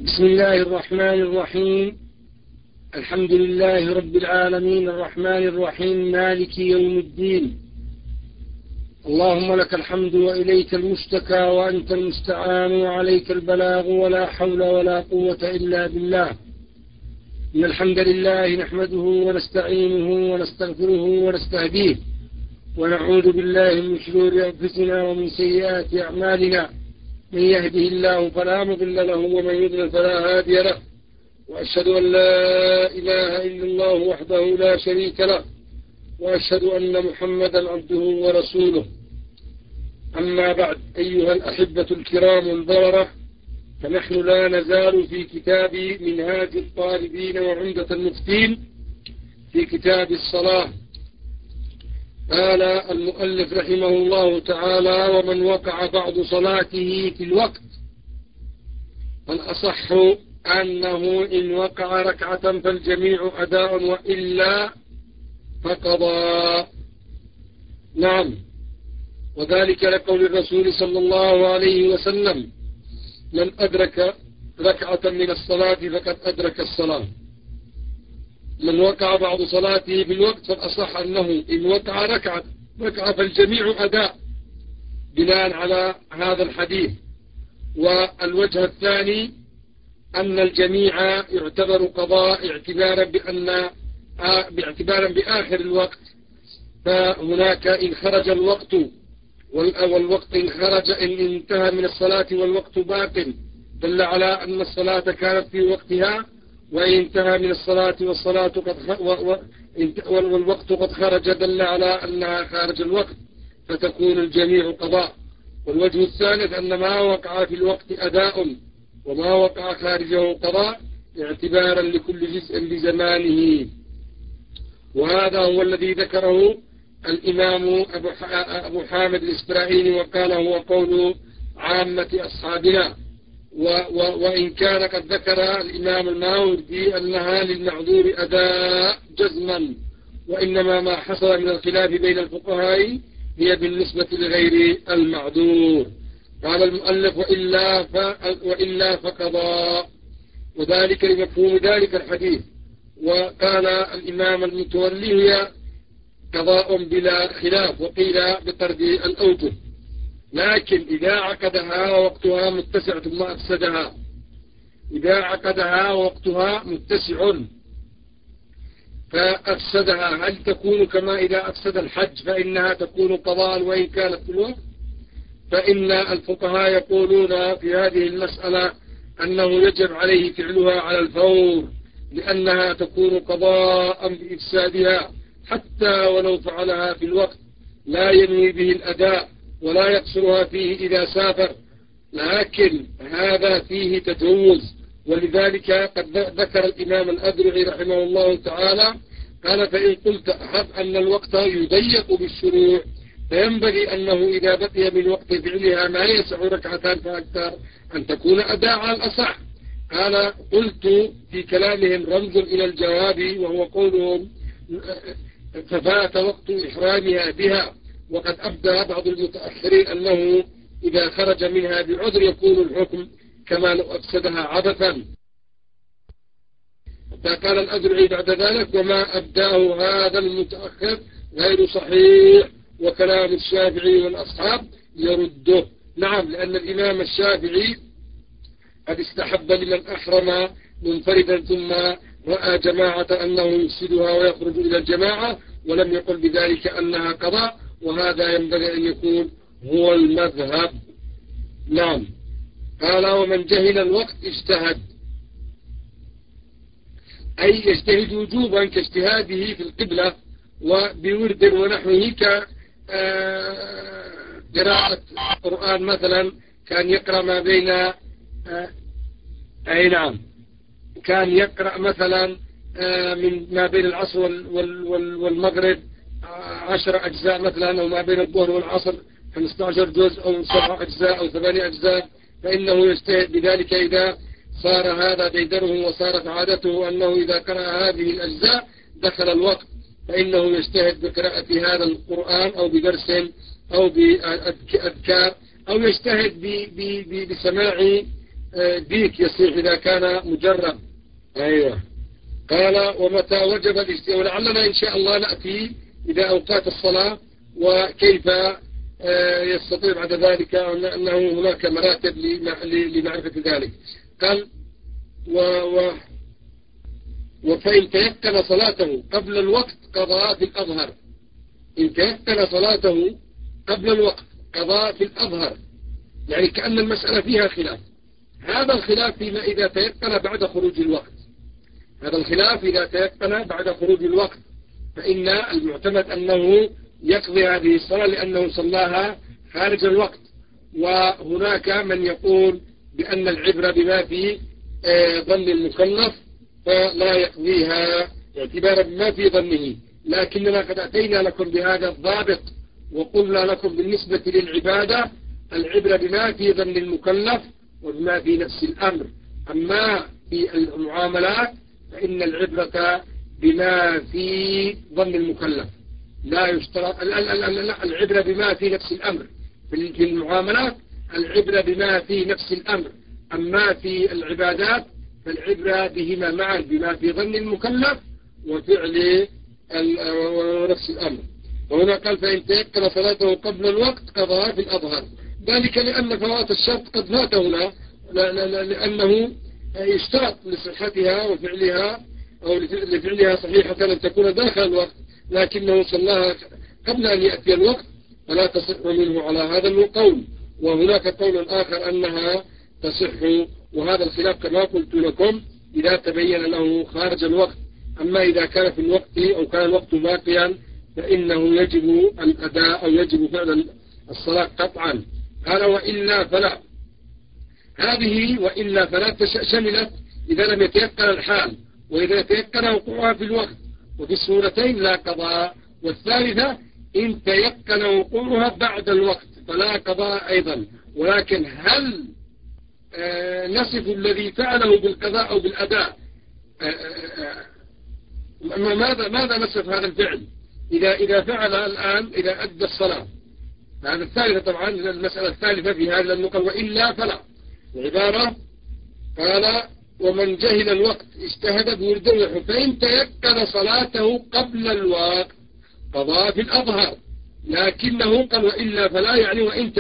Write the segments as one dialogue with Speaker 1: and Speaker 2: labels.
Speaker 1: بسم الله الرحمن الرحيم. الحمد لله رب العالمين الرحمن الرحيم مالك يوم الدين. اللهم لك الحمد وإليك المشتكى وأنت المستعان وعليك البلاغ ولا حول ولا قوة إلا بالله. إن الحمد لله نحمده ونستعينه ونستغفره ونستهديه ونعوذ بالله من شرور أنفسنا ومن سيئات أعمالنا. من يهده الله فلا مضل له ومن يضلل فلا هادي له، وأشهد أن لا إله إلا الله وحده لا شريك له، وأشهد أن محمدا عبده ورسوله. أما بعد، أيها الأحبة الكرام البررة، فنحن لا نزال في كتاب منهاج الطالبين وعمدة المفتين في كتاب الصلاة. قال المؤلف رحمه الله تعالى: ومن وقع بعض صلاته في الوقت، فالأصح أنه إن وقع ركعة فالجميع أداء وإلا فقضى. نعم، وذلك لقول الرسول صلى الله عليه وسلم: من أدرك ركعة من الصلاة فقد أدرك الصلاة. من وقع بعض صلاته في الوقت فالأصح أنه إن وقع ركعة فالجميع أداء، بناء على هذا الحديث. والوجه الثاني أن الجميع يعتبر قضاء باعتبارا بآخر الوقت، فهناك إن خرج الوقت والوقت إن خرج إن انتهى من الصلاة والوقت باق دل على أن الصلاة كانت في وقتها، وإن انتهى من الصلاة والوقت قد خرج دل على أنها خارج الوقت، فتكون الجميع قضاء. والوجه الثالث أن ما وقع في الوقت أداء وما وقع خارجه قضاء، اعتبارا لكل جزء بزمانه. وهذا هو الذي ذكره الإمام أبو حامد الإسبراهيني، وقال هو قول عامة أصحابنا. وإن كان قد ذكر الإمام الماوردي أنها للمعذور أداء جزما، وإنما ما حصل من الخلاف بين الفقهاء هي بالنسبة لغير المعذور. قال المؤلف: وإلا فقضى، وذلك لمفهوم ذلك الحديث. وقال الإمام المتولي: هي قضاء بلا خلاف، وقيل بطرد الأوجه، لكن إذا عقدها ووقتها متسع ثم أفسدها، إذا عقدها ووقتها متسع فأفسدها، هل تكون كما إذا أفسد الحج فإنها تكون قضاء وإن كانت في الوقت؟ فإن الفقهاء يقولون في هذه المسألة أنه يجب عليه فعلها على الفور، لأنها تكون قضاء بإفسادها حتى ولو فعلها في الوقت، لا ينوي به الأداء ولا يقصرها فيه إذا سافر، لكن هذا فيه تجوز. ولذلك قد ذكر الإمام الأذرعي رحمه الله تعالى، قال: فإن قلت أحب أن الوقت يضيق بالشروع، فينبغي أنه إذا بقي من وقت فعلها ما يسع ركعتان فأكثر أن تكون أداء على الأصح. قال: قلت في كلامهم رمز إلى الجواب، وهو قولهم: ففات وقت إحرامها بها. وقد أبدى بعض المتأخرين أنه إذا خرج منها بعذر يكون الحكم كما لو أفسدها عبثا. فقال الأذرعي بعد ذلك: وما أبداه هذا المتأخر غير صحيح، وكلام الشافعي والأصحاب يرده. نعم، لأن الإمام الشافعي قد استحب لمن أحرم منفردا ثم رأى جماعة أنه يفسدها ويخرج إلى الجماعة، ولم يقل بذلك أنها قضاء، وهذا ينبغي أن يكون هو المذهب. نعم. قال: ومن جهل الوقت اجتهد، أي يجتهد وجوبا كاجتهاده في القبلة وبورد ونحوه، كقراءة القرآن مثلا، كان يقرأ ما بين أي نعم كان يقرأ مثلا من ما بين العصر والمغرب 10 أجزاء مثلا، أو ما بين الظهر والعصر 15 جزء أو 7 أجزاء أو 8 أجزاء، فإنه يجتهد بذلك إذا صار هذا ديدره وصارت عادته أنه إذا قرأ هذه الأجزاء دخل الوقت، فإنه يجتهد بقراءة هذا القرآن أو بدرس أو بأذكار، أو يجتهد بسماع ديك يصيح إذا كان مجرب. أيوة. قال ومتى وجب الاجتهاد، ولعلنا إن شاء الله نأتي إلى أوقات الصلاة وكيف يستطيع بعد ذلك أنه هناك مراتب لمعرفة ذلك. قال وفإن تيقن صلاته قبل الوقت قضاء في الأظهر. إن تيقن صلاته قبل الوقت قضاء في الأظهر، يعني كأن المسألة فيها خلاف. هذا الخلاف فيما إذا تيقن بعد خروج الوقت. هذا الخلاف إذا تيقن بعد خروج الوقت، فإن المعتمد أنه يقضي هذه الصلاة لأنه صلاها خارج الوقت. وهناك من يقول بأن العبرة بما في ظن المكلف فلا يقضيها اعتبارا بما في ظنه. لكننا قد أتينا لكم بهذا الضابط وقلنا لكم بالنسبة للعبادة العبرة بما في ظن المكلف وبما في نفس الأمر. أما في المعاملات فإن العبرة بما في ظن المكلف، لا يشترط العبرة بما في نفس الأمر. في المعاملات العبرة بما في نفس الأمر، أما في العبادات فالعبرة بهما معا، بما في ظن المكلف وفعل نفس الأمر. وهنا قال فإن تيقن صلاته قبل الوقت قضاها في الأظهر، ذلك لأن فوات الشرط قد فات هنا، لأنه يشترط لصحتها وفعلها أو لفعلها صحيحة أن تكون داخل الوقت، لكنه صلاها قبل أن يأتي الوقت فلا تصح منه على هذا القول. وهناك قول آخر أنها تصح، وهذا الخلاف كما قلت لكم إذا تبين له خارج الوقت. أما إذا كان في الوقت أو كان الوقت باقيا فإنه يجب الأداء أو يجب فعل الصلاة قطعا. قال وإلا فلا. هذه وإلا فلا شملت إذا لم يتيقن الحال، وإذا يتيقن وقوعها في الوقت، وفي الصورتين لا قضاء. والثالثة إن تيقن وقوعها بعد الوقت فلا قضاء أيضا. ولكن هل نصف الذي فعله بالقضاء أو بالأداء؟ ماذا نصف هذا الفعل إذا فعل الآن إذا أدى الصلاة؟ هذا الثالثة طبعا المسألة الثالثة في هذا النقل وإلا فلا. العبارة قال ومن جهل الوقت اجتهد بورده فإن تيقن صلاته قبل الوقت قضاء في الأظهر، لكنه قال وإلا فلا، يعني وإن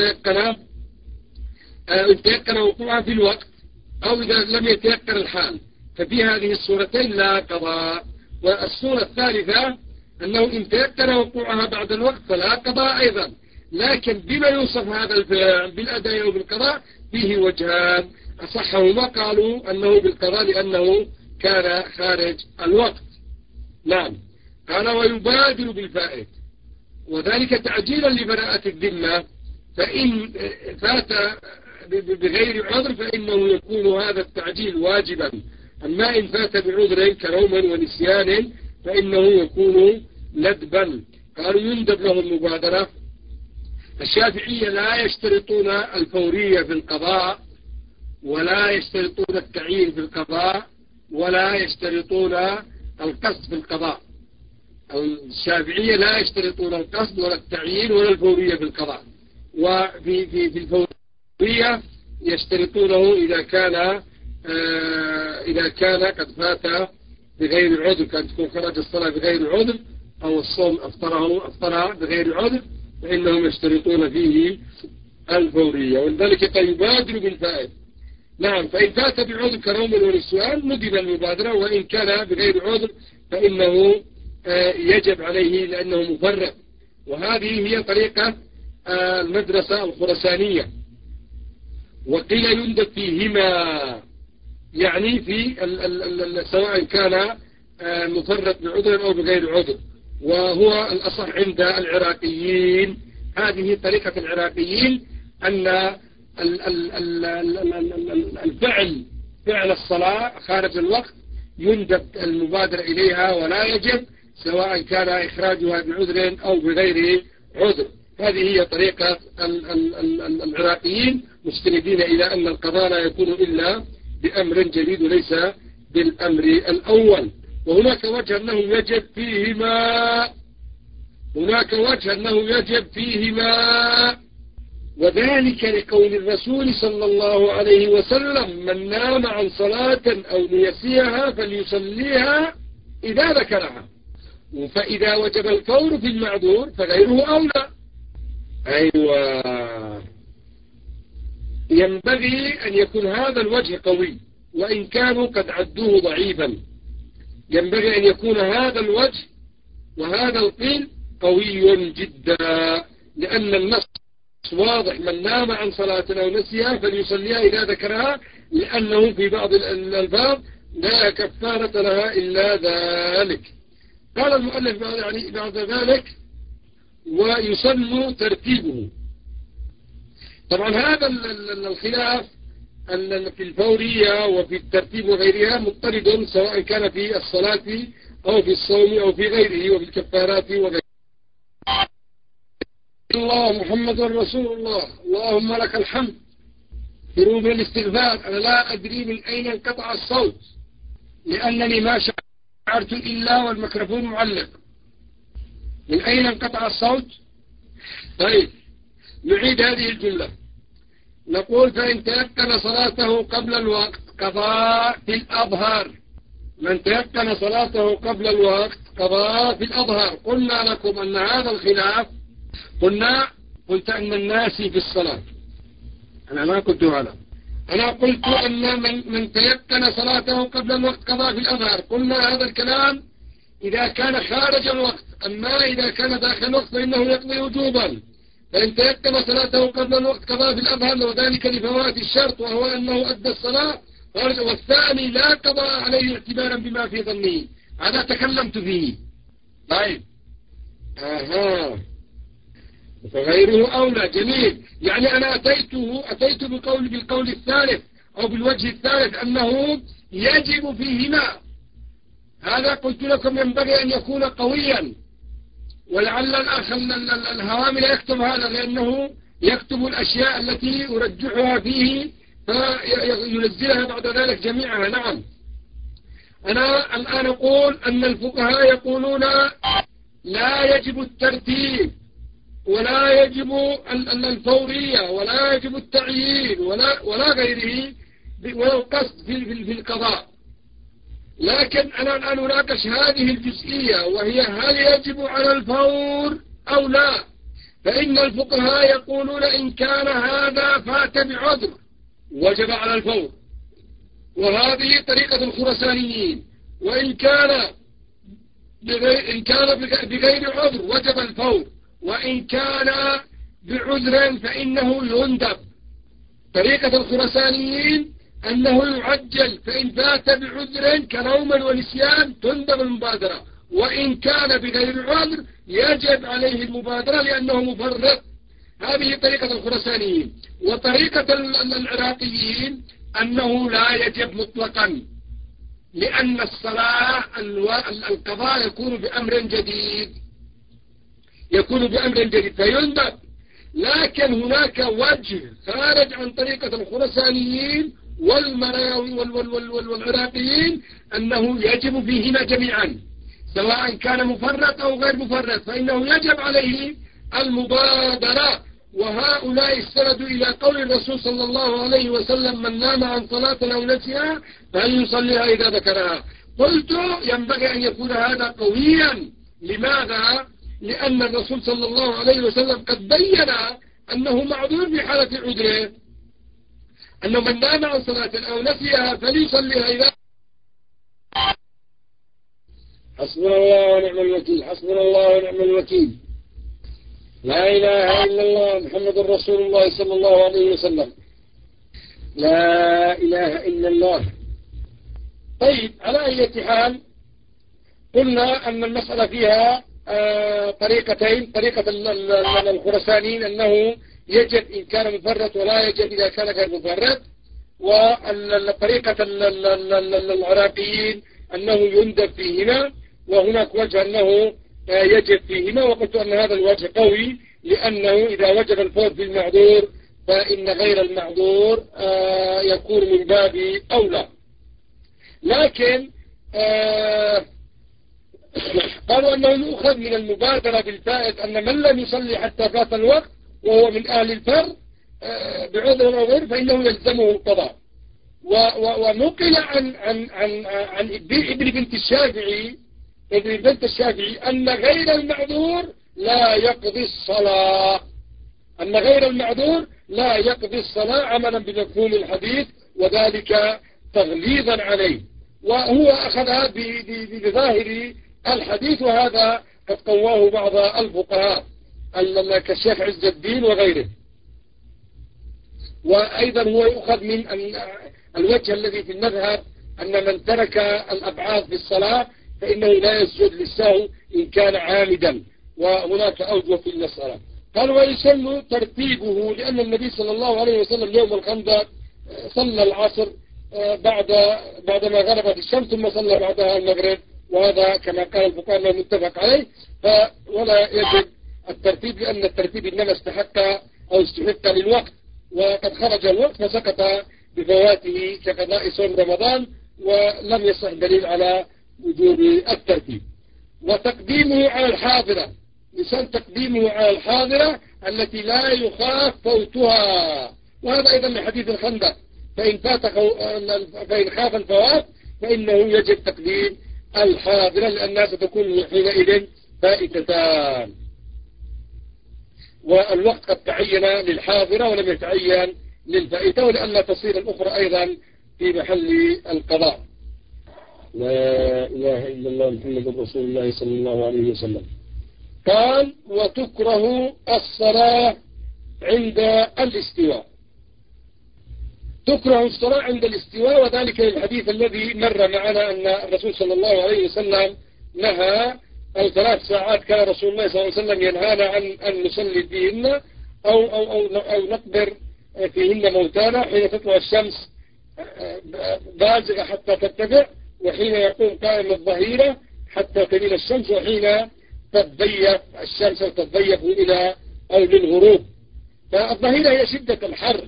Speaker 1: تيقن وقوعها في الوقت أو إذا لم يتيقن الحال، ففي هذه الصورتين لا قضاء. والصورة الثالثة أنه إن تيقن وقوعها بعد الوقت فلا قضاء أيضا. لكن بما يوصف هذا الفعل بالأداء أو بالقضاء فيه وجهان، أصحهما قالوا أنه بالقضاء لأنه كان خارج الوقت. نعم. قال ويبادر بالفائت، وذلك تعجيلا لبراءة الذمة، فإن فات بغير عذر فإنه يكون هذا التعجيل واجبا. أما إن فات بعذر كنوم ونسيان فإنه يكون ندبا. قالوا يندب له المبادرة. الشافعية لا يشترطون الفورية في القضاء، ولا يشترطون التعيين في القضاء، ولا يشترطون القصد في القضاء. الشافعية لا يشترطون القصد ولا التعيين ولا الفورية في القضاء. وفي الفورية يشترطونه إذا كان قد فات بغير عذر، كان تكون خرج الصلاة بغير عذر أو الصوم أفطرها بغير عذر، فإنهم يشترطون فيه الفورية. ولذلك قد يبادر بالفائت. نعم. فإن فات بعذر كنوم ونسيان ندب المبادرة، وإن كان بغير عذر فإنه يجب عليه لأنه مفرط. وهذه هي طريقة المدرسة الخرسانية. وقيل يندب فيهما، يعني في سواء كان مفرط بعذر أو بغير عذر، وهو الأصح عند العراقيين. هذه طريقة العراقيين أن فعل الصلاة خارج الوقت يندب المبادرة إليها ولا يجب، سواء كان إخراجها بعذر أو بغير عذر. هذه هي طريقة العراقيين، مستندين إلى أن القضاء لا يكون إلا بأمر جديد وليس بالأمر الأول. وهناك وجه أنه يجب فيهما، وذلك لقول الرسول صلى الله عليه وسلم: من نام عن صلاة أو نسيها فليصليها إذا ذكرها. فإذا وجب الفور في المعذور فغيره أولى. أيوة، ينبغي أن يكون هذا الوجه قوي، وإن كانوا قد عدوه ضعيفا. ينبغي أن يكون هذا الوجه وهذا القيل قوي جدا، لأن النص واضح: من نام عن صلاة أو نسيها فليصليها إذا ذكرها، لأنه في بعض الألفاظ لا كفارة لها إلا ذلك. قال المؤلف بعد ذلك: ويسن ترتيبه. طبعا هذا الخلاف في الفورية وفي الترتيب وغيرها مضطرد، سواء كان في الصلاة أو في الصوم أو في غيره، وفي الكفارات وغيره. الله محمد رسول الله، اللهم لك الحمد. في الاستغفار: أنا لا أدري من أين انقطع الصوت، لأنني ما شعرت إلا والميكروفون معلق. من أين انقطع الصوت؟ طيب، نعيد هذه الجملة. نقول: فإن تيقن صلاته قبل الوقت قضاء في الأظهر. من تيقن صلاته قبل الوقت قضاء في الأظهر. قلنا لكم أن هذا الخلاف، قلت أن الناس في الصلاة، أنا ما قلت هذا، أنا قلت أن من تيقن صلاته قبل الوقت قضاء في الأظهر. قلنا هذا الكلام إذا كان خارج الوقت، أما إذا كان داخل الوقت فإنه يقضي وجوبا. فإن تيقن صلاته قبل الوقت قضاء في الأظهر، وذلك لفوات الشرط وهو أنه أدى الصلاة. والثاني لا قضاء عليه اعتبارا بما في ظنه. هذا تكلمت فيه. طيب، فغيره أولى. جميل. يعني أنا أتيت بالقول الثالث أو بالوجه الثالث أنه يجب فيهما. هذا قلت لكم ينبغي أن يكون قويا، ولعل الأخ الهوامي لا يكتب هذا، لأنه يكتب الأشياء التي أرجحها فيه فينزلها بعد ذلك جميعها. نعم، أنا الآن أقول أن الفقهاء يقولون لا يجب الترتيب، ولا يجب الفورية، ولا يجب التعيين، ولا غيره، ولا القصد في القضاء. لكن أنا الآن أناقش هذه الجزئية، وهي: هل يجب على الفور أو لا؟ فإن الفقهاء يقولون إن كان هذا فات بعذر وجب على الفور، وهذه طريقة الخرسانيين. وإن كان بغير عذر وجب الفور، وإن كان بعذر فإنه يندب. طريقة الخرسانيين أنه يعجل، فإن فات بعذر كنوم ونسيان تندب المبادرة، وإن كان بغير عذر يجب عليه المبادرة لأنه مفرط. هذه طريقة الخرسانيين. وطريقة العراقيين أنه لا يجب مطلقا، لأن الصلاة القضاء يكون بأمر جديد، فيندب. لكن هناك وجه خارج عن طريقة الخرسانيين والمراوي والعراقيين أنه يجب فيهما جميعا، سواء كان مفرط أو غير مفرط، فإنه يجب عليه المبادرة. وهؤلاء استندوا إلى قول الرسول صلى الله عليه وسلم: من نام عن صلاة أو نسيها فليصليها إذا ذكرها. قلت ينبغي أن يكون هذا قويا. لماذا؟ لأن الرسول صلى الله عليه وسلم قد بين أنه معذور في حالة عذره، أنه من نام عن صلاة أو نسيها فليصليها إذا. حسبنا الله ونعم الوكيل، حسبنا الله ونعم الوكيل. لا إله إلا الله محمد رسول الله صلى الله عليه وسلم. لا إله إلا الله. طيب، على أي حال، قلنا أن المسألة فيها طريقتين: طريقة الخرسانيين أنه يجب إن كان مفرط، ولا يجب إذا كان غير مفرط. وطريقة العراقيين أنه يندب فيهما، وهناك وجه أنه يجب فيهما. وقلت أن هذا الوجه قوي، لأنه إذا وجب الفوت بالمعذور فإن غير المعذور يكون من باب أولى. لكن قالوا أنه يؤخذ من المبادرة بالفائت أن من لم يصلي حتى فات الوقت وهو من أهل الفر بعذر أو غير فإنه يلزمه القضاء. ونقل عن ابن بنت الشافعي أن غير المعذور لا يقضي الصلاة، أن غير المعذور لا يقضي الصلاة عملا بمفهوم الحديث، وذلك تغليظا عليه، وهو أخذها بظاهر الحديث، وهذا قد قواه بعض الفقهاء كالشيخ عز الدين وغيره. وأيضا هو يؤخذ من الوجه الذي في المذهب أن من ترك الأبعاد في الصلاة فإنه لا يسجد للسهو إن كان عامدا، وهناك أوجه في المسألة. قال ويسن ترتيبه، لأن النبي صلى الله عليه وسلم يوم الخندق صلى العصر بعدما غربت الشمس، ثم صلى بعدها المغرب، وهذا كما قال الفقهاء متفق عليه، ولا يجب الترتيب، لأن الترتيب إنما استحق للوقت، وقد خرج الوقت فسقط بفواته كقضاء صوم رمضان، ولم يصح دليل على وجوب الترتيب. وتقديمه على الحاضرة، يسن تقديمه على الحاضرة التي لا يخاف فوتها، وهذا أيضا من حديث الخندق، فإن خاف الفوات فإنه يجب تقديم الحاضرة، لأن الناس تكون حينئذ فائتتان، والوقت قد تعين للحاضرة ولم يتعين للفائتة، ولأن تصير الأخرى أيضا في محل القضاء. لا إله إلا الله محمد رسول الله صلى الله عليه وسلم. قال وتكره الصلاة عند الاستواء، تكره الصلاة عند الاستواء، وذلك الحديث الذي مر معنا أن الرسول صلى الله عليه وسلم نهى ال3 ساعات كان رسول الله صلى الله عليه وسلم ينهانا عن أن نصلي فيهن أو نقبر فيهن موتانا، حين تطلع الشمس بازغة حتى ترتفع، وحين يقوم قائم الظهيرة حتى تميل الشمس، وحين تتضيق الشمس وتتضيق للغروب. فالظهيرة هي شدة الحر،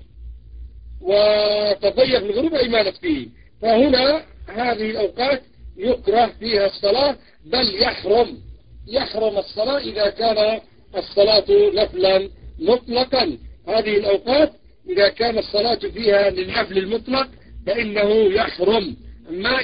Speaker 1: وتضيق الغروب إمالة فيه، فهنا هذه الأوقات يكره فيها الصلاة، بل يحرم الصلاة إذا كان الصلاة نفلا مطلقا. هذه الأوقات إذا كان الصلاة فيها للنفل المطلق فإنه يحرم. أما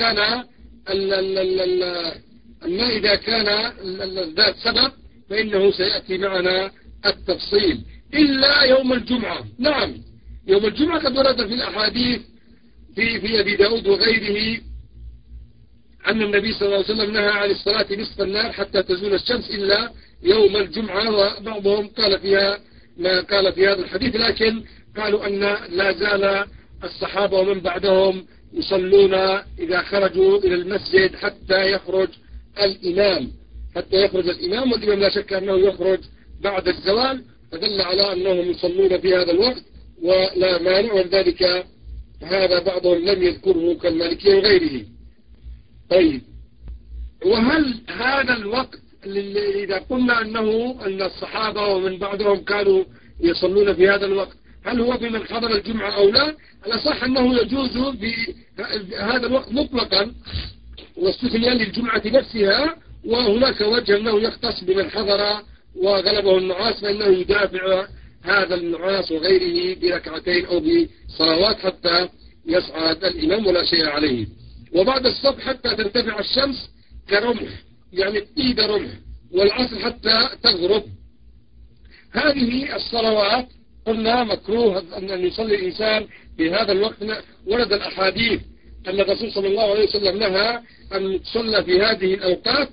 Speaker 1: إذا كان ذات سبب فإنه سيأتي معنا التفصيل، إلا يوم الجمعة. نعم، يوم الجمعة قد ورد في الأحاديث في أبي داود وغيره أن النبي صلى الله عليه وسلم نهى عن الصلاة نصف النهار حتى تزول الشمس إلا يوم الجمعة، وبعضهم قال فيها ما قال في هذا الحديث، لكن قالوا أن لا زال الصحابة ومن بعدهم يصلون إذا خرجوا إلى المسجد حتى يخرج الإمام، والإمام لا شك أنه يخرج بعد الزوال، فدل على أنهم يصلون في هذا الوقت ولا مانع، ولذلك هذا بعضهم لم يذكره كالمالكية وغيره. طيب، وهل هذا الوقت إذا قلنا أن الصحابة ومن بعدهم كانوا يصلون في هذا الوقت، هل هو بمن حضر الجمعة أو لا؟ الأصح أنه يجوز بهذا الوقت مطلقا، واستثنى للجمعة نفسها، وهناك وجه أنه يختص بمن حضر وغلبه النعاس، فإنه يدافع هذا النعاس وغيره بركعتين أو بصلوات حتى يصعد الإمام ولا شيء عليه. وبعد الصبح حتى ترتفع الشمس كرمح، يعني إيد رمح، والعصر حتى تغرب. هذه الصلوات قلنا مكروه أن يصلي الإنسان في هذا الوقت. ورد الأحاديث أن الرسول صلى الله عليه وسلم نهى أن تصلى في هذه الأوقات،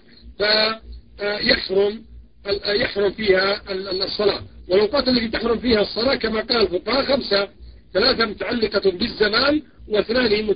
Speaker 1: فيحرم فيها الصلاة. والأوقات التي تحرم فيها الصلاة كما قال الفقهاء 5: 3 متعلقة بالزمان، و2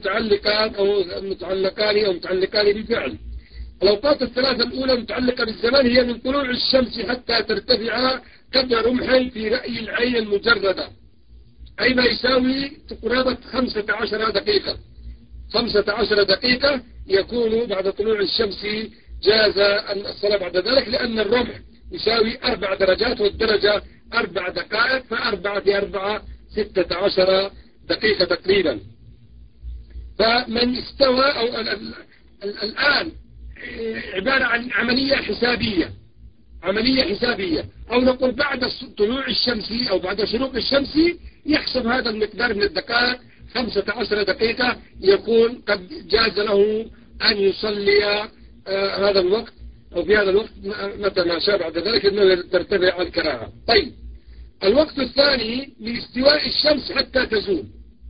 Speaker 1: متعلقان بالفعل. الأوقات ال3 الأولى متعلقة بالزمان، هي من طلوع الشمس حتى ترتفع قدر رمح في رأي العين المجردة، أي ما يساوي قرابة 15 دقيقة. 15 دقيقة يكون بعد طلوع الشمس جاز الصلاة بعد ذلك، لأن الرمح يساوي 4 درجات، والدرجة 4 دقائق، ف4 في 4 16 دقيقة تقريبا. فمن استوى أو الآن عبارة عن عملية حسابية، عملية حسابية، أو نقول بعد طلوع الشمس أو بعد شروق الشمس يحسب هذا المقدار من الدقائق 15 دقيقة، يكون قد جاز له أن يصلي هذا الوقت أو في هذا الوقت متى ما شاء بعد ذلك، أنه ترتفع الكراهة. طيب، الوقت الثاني من استواء الشمس حتى تزول،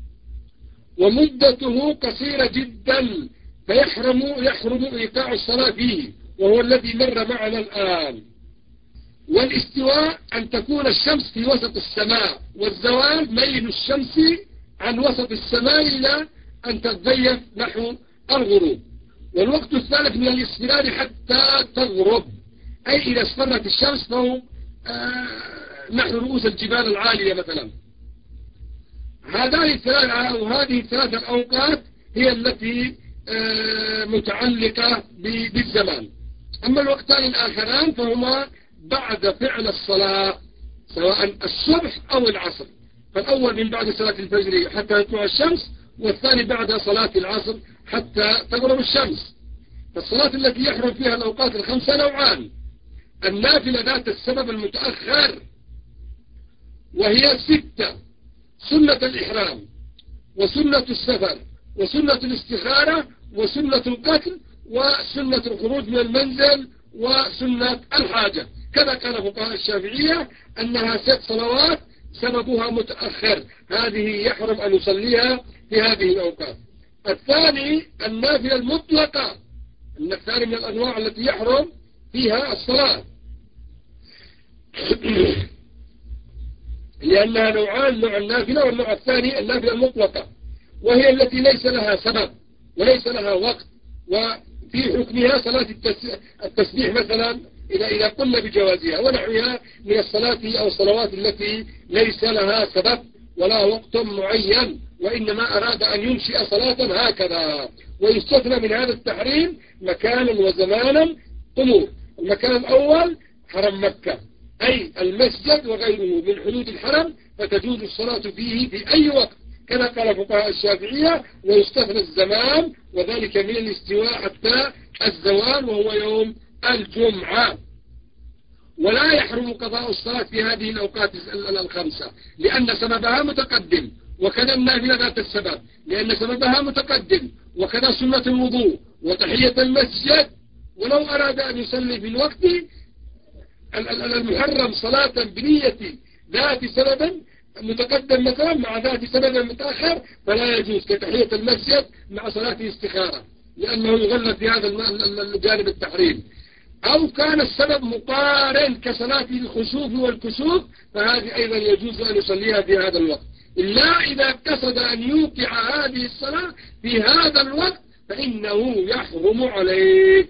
Speaker 1: ومدته قصيرة جدا، فيحرم إيقاع الصلاة فيه، وهو الذي مر معنا الآن. والاستواء أن تكون الشمس في وسط السماء، والزوال ميل الشمس عن وسط السماء إلى أن تتضيف نحو الغروب. والوقت الثالث من الاصفرار حتى تغرب، أي إذا اصفرت الشمس فهو نحو رؤوس الجبال العالية مثلا. هذه الثلاث الأوقات هي التي متعلقة بالزمان. أما الوقتان الآخران فهما بعد فعل الصلاة، سواء الصبح أو العصر. فالأول من بعد صلاة الفجر حتى تطلع الشمس، والثاني بعد صلاة العصر حتى تغرب الشمس. فالصلاة التي يحرم فيها الأوقات الخمسة نوعان: النافلة ذات السبب المتأخر، وهي 6: سنة الإحرام، وسنة السفر، وسنة الاستخارة، وسنة القتل، وسنة الخروج من المنزل، وسنة الحاجة. كذا كان فقهاء الشافعية أنها 6 صلوات سببها متأخر، هذه يحرم أن يصليها في هذه الأوقات. الثاني النافلة المطلقة، أن الثاني من الأنواع التي يحرم فيها الصلاة لأنها نوعان: نوع النافلة، والنوع الثاني النافلة المطلقة، وهي التي ليس لها سبب وليس لها وقت، وفي حكمها صلاة التسبيح مثلا إذا قلنا بجوازها، ونحوها من الصلاة أو الصلوات التي ليس لها سبب ولا وقت معين، وإنما أراد أن ينشئ صلاة هكذا. ويستثنى من هذا التحريم مكانا وزمانا أمور: المكان الأول حرم مكة، أي المسجد وغيره من حدود الحرم، فتجوز الصلاة فيه في أي وقت كما قال فقهاء الشافعية. ويستثنى الزمان، وذلك من الاستواء حتى الزوال وهو يوم الجمعة. ولا يحرم قضاء الصلاة في هذه الأوقات الخمسة لأن سببها متقدم، وكذا النافلة ذات السبب لأن سببها متقدم، وكذا سنة الوضوء وتحية المسجد. ولو أراد أن يصلي في الوقت المحرم صلاة بنية ذات سبب متقدم مثلا مع ذات سبب متأخر فلا يجوز، كتحية المسجد مع صلاة الاستخارة، لأنه يغلب في هذا الجانب التحريم. أو كان السبب مقارن كصلاة الخسوف والكسوف، فهذه أيضا يجوز أن يصليها في هذا الوقت، إلا إذا قصد أن يوقع هذه الصلاة في هذا الوقت فإنه يحرم عليه.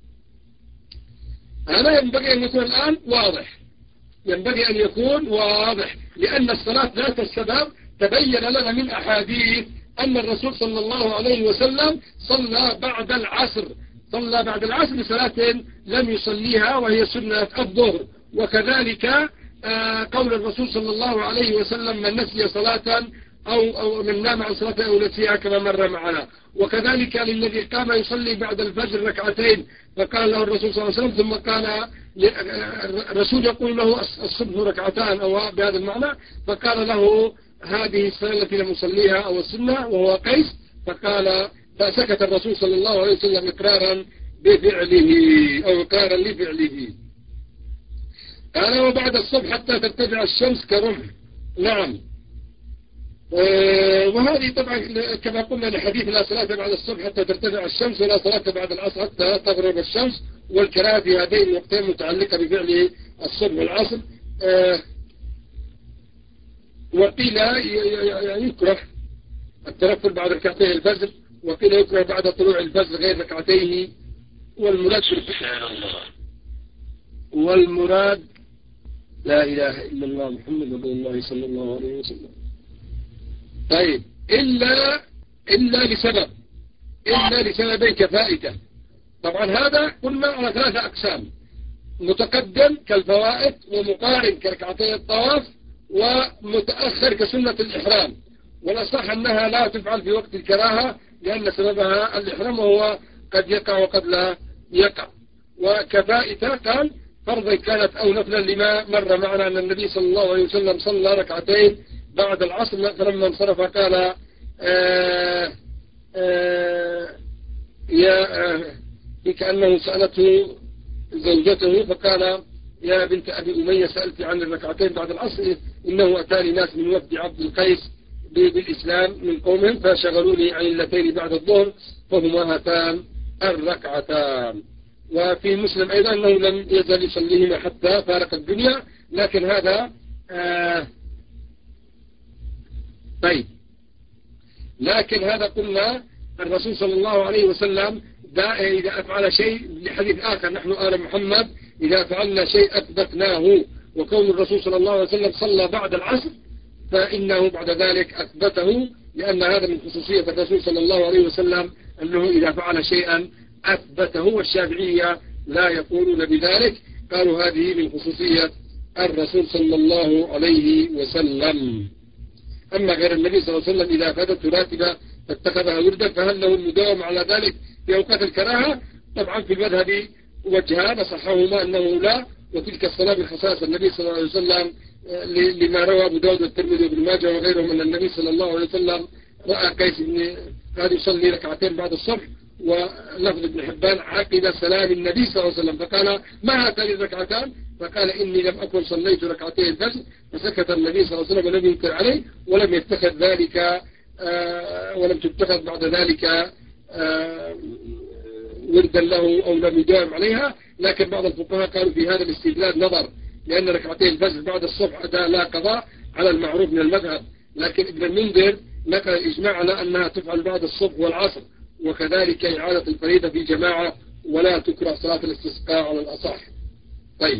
Speaker 1: هذا ينبغي أن يكون الآن واضح، ينبغي أن يكون واضح، لأن الصلاة ذات السبب تبين لنا من أحاديث أن الرسول صلى الله عليه وسلم صلى بعد العصر صلاة لم يصليها وهي سنة الظهر. وكذلك قول الرسول صلى الله عليه وسلم: من نسي صلاة أو من نام عن صلاة أو نسيها، كما مر معنا. وكذلك للذي قام يصلي بعد الفجر ركعتين فقال له الرسول صلى الله عليه وسلم، ثم قال الرسول يقول له الصبح ركعتان أو بهذا المعنى، فقال له: هذه الصلاة التي لم يصليها أو السنة، وهو قيس. فسكت الرسول صلى الله عليه وسلم إقرارا بفعله أو إقرارا لفعله. قال: وبعد الصبح حتى ترتفع الشمس كرمح. نعم. وهذه طبعا كما قلنا لحديث: لا صلاة بعد الصبح حتى ترتفع الشمس، ولا صلاة بعد العصر حتى تغرب الشمس. والكراهة في هذين الوقتين متعلقة بفعل الصبح والعصر. وقيل يكره التنفل بعد ركعتين الفجر، وقيل يكره بعد طلوع الفجر غير ركعتين. والمراد لا إله إلا الله محمد رسول الله صلى الله عليه وسلم. طيب، إلا لسببين كفائته. طبعا هذا قلنا على 3 أقسام: متقدم كالفوائد، ومقارن كركعتين الطواف، ومتأخر كسنة الإحرام. والأصح أنها لا تفعل في وقت الكراهة لأن سببها الإحرام، وهو قد يقع وقد لا يقع. وكفائته قال: فرضا كانت أو نفلا، لما مر معنا أن النبي صلى الله عليه وسلم صلى ركعتين بعد العصر، فلما انصرف قال كأنه سألته زوجته فقال يا بنت أبي أمية سألت عن الركعتين بعد العصر، إنه أتاني ناس من وفد عبد القيس بالإسلام من قومهم فشغلوني عن اللتين بعد الظهر فهما هاتان الركعتان. وفي مسلم أيضا أنه لم يزل يصليهما حتى فارق الدنيا. لكن هذا طيب، لكن هذا قلنا الرسول صلى الله عليه وسلم إذا أفعل شيء، لحديث آخر نحن آل محمد إذا فعلنا شيء أثبتناه، وكون الرسول صلى الله عليه وسلم صلى بعد العصر فإنه بعد ذلك أثبته، لأن هذا من خصوصية الرسول صلى الله عليه وسلم أنه إذا فعل شيئا أثبته، والشافعية لا يقولون بذلك، قالوا هذه من خصوصية الرسول صلى الله عليه وسلم. أما غير النبي صلى الله عليه وسلم إذا فاتته راتبة فاتخذها وردا فهل له المداوم على ذلك في أوقات الكراهة؟ طبعا في المذهب وجهان صحهما أنه لا، وتلك الصلاة بخصائص النبي صلى الله عليه وسلم لما روى أبو داود والترمذي وابن ماجه وغيرهم أن النبي صلى الله عليه وسلم رأى قيس بن هذا يصلي ركعتين بعد الصبح، ولفظ ابن حبان عقب سلام النبي صلى الله عليه وسلم فقال ما هاتان الركعتان؟ فقال إني لم أكن صليت ركعتين الفجر، فسكت النبي صلى الله عليه وسلم ولم ينكر عليه ولم يتخذ ذلك ولم تتخذ بعد ذلك وردا له أو لم يداوم عليها. لكن بعض الفقهاء قالوا في هذا الاستدلال نظر، لأن ركعتين الفجر بعد الصبح أداء لا قضاء على المعروف من المذهب، لكن ابن المنذر نقل الإجماع على أنها تفعل بعد الصبح والعصر، وكذلك إعادة الفريضة في جماعة، ولا تكره صلاة الاستسقاء على الأصح. طيب،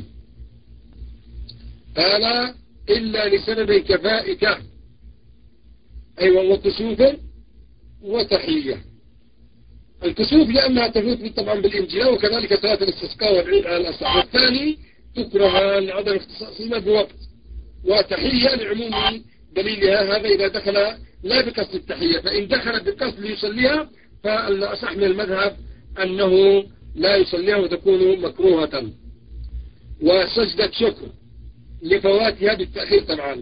Speaker 1: قال إلا لسبب كفائك، أيوة، وكسوف وتحية. الكسوف لأنها تفوت طبعا بالإنجيل، وكذلك صلاة الاستسقاء والعيد على الأصح. والثاني تكره لعدم اختصاصهما بوقت، وتحية لعموم دليلها، هذا إذا دخل لا بقصد التحية، فإن دخل بقصد ليصليها فالأصح من المذهب أنه لا يصليها وتكون مكروهة. وسجدة شكر لفواتها بالتأخير طبعا،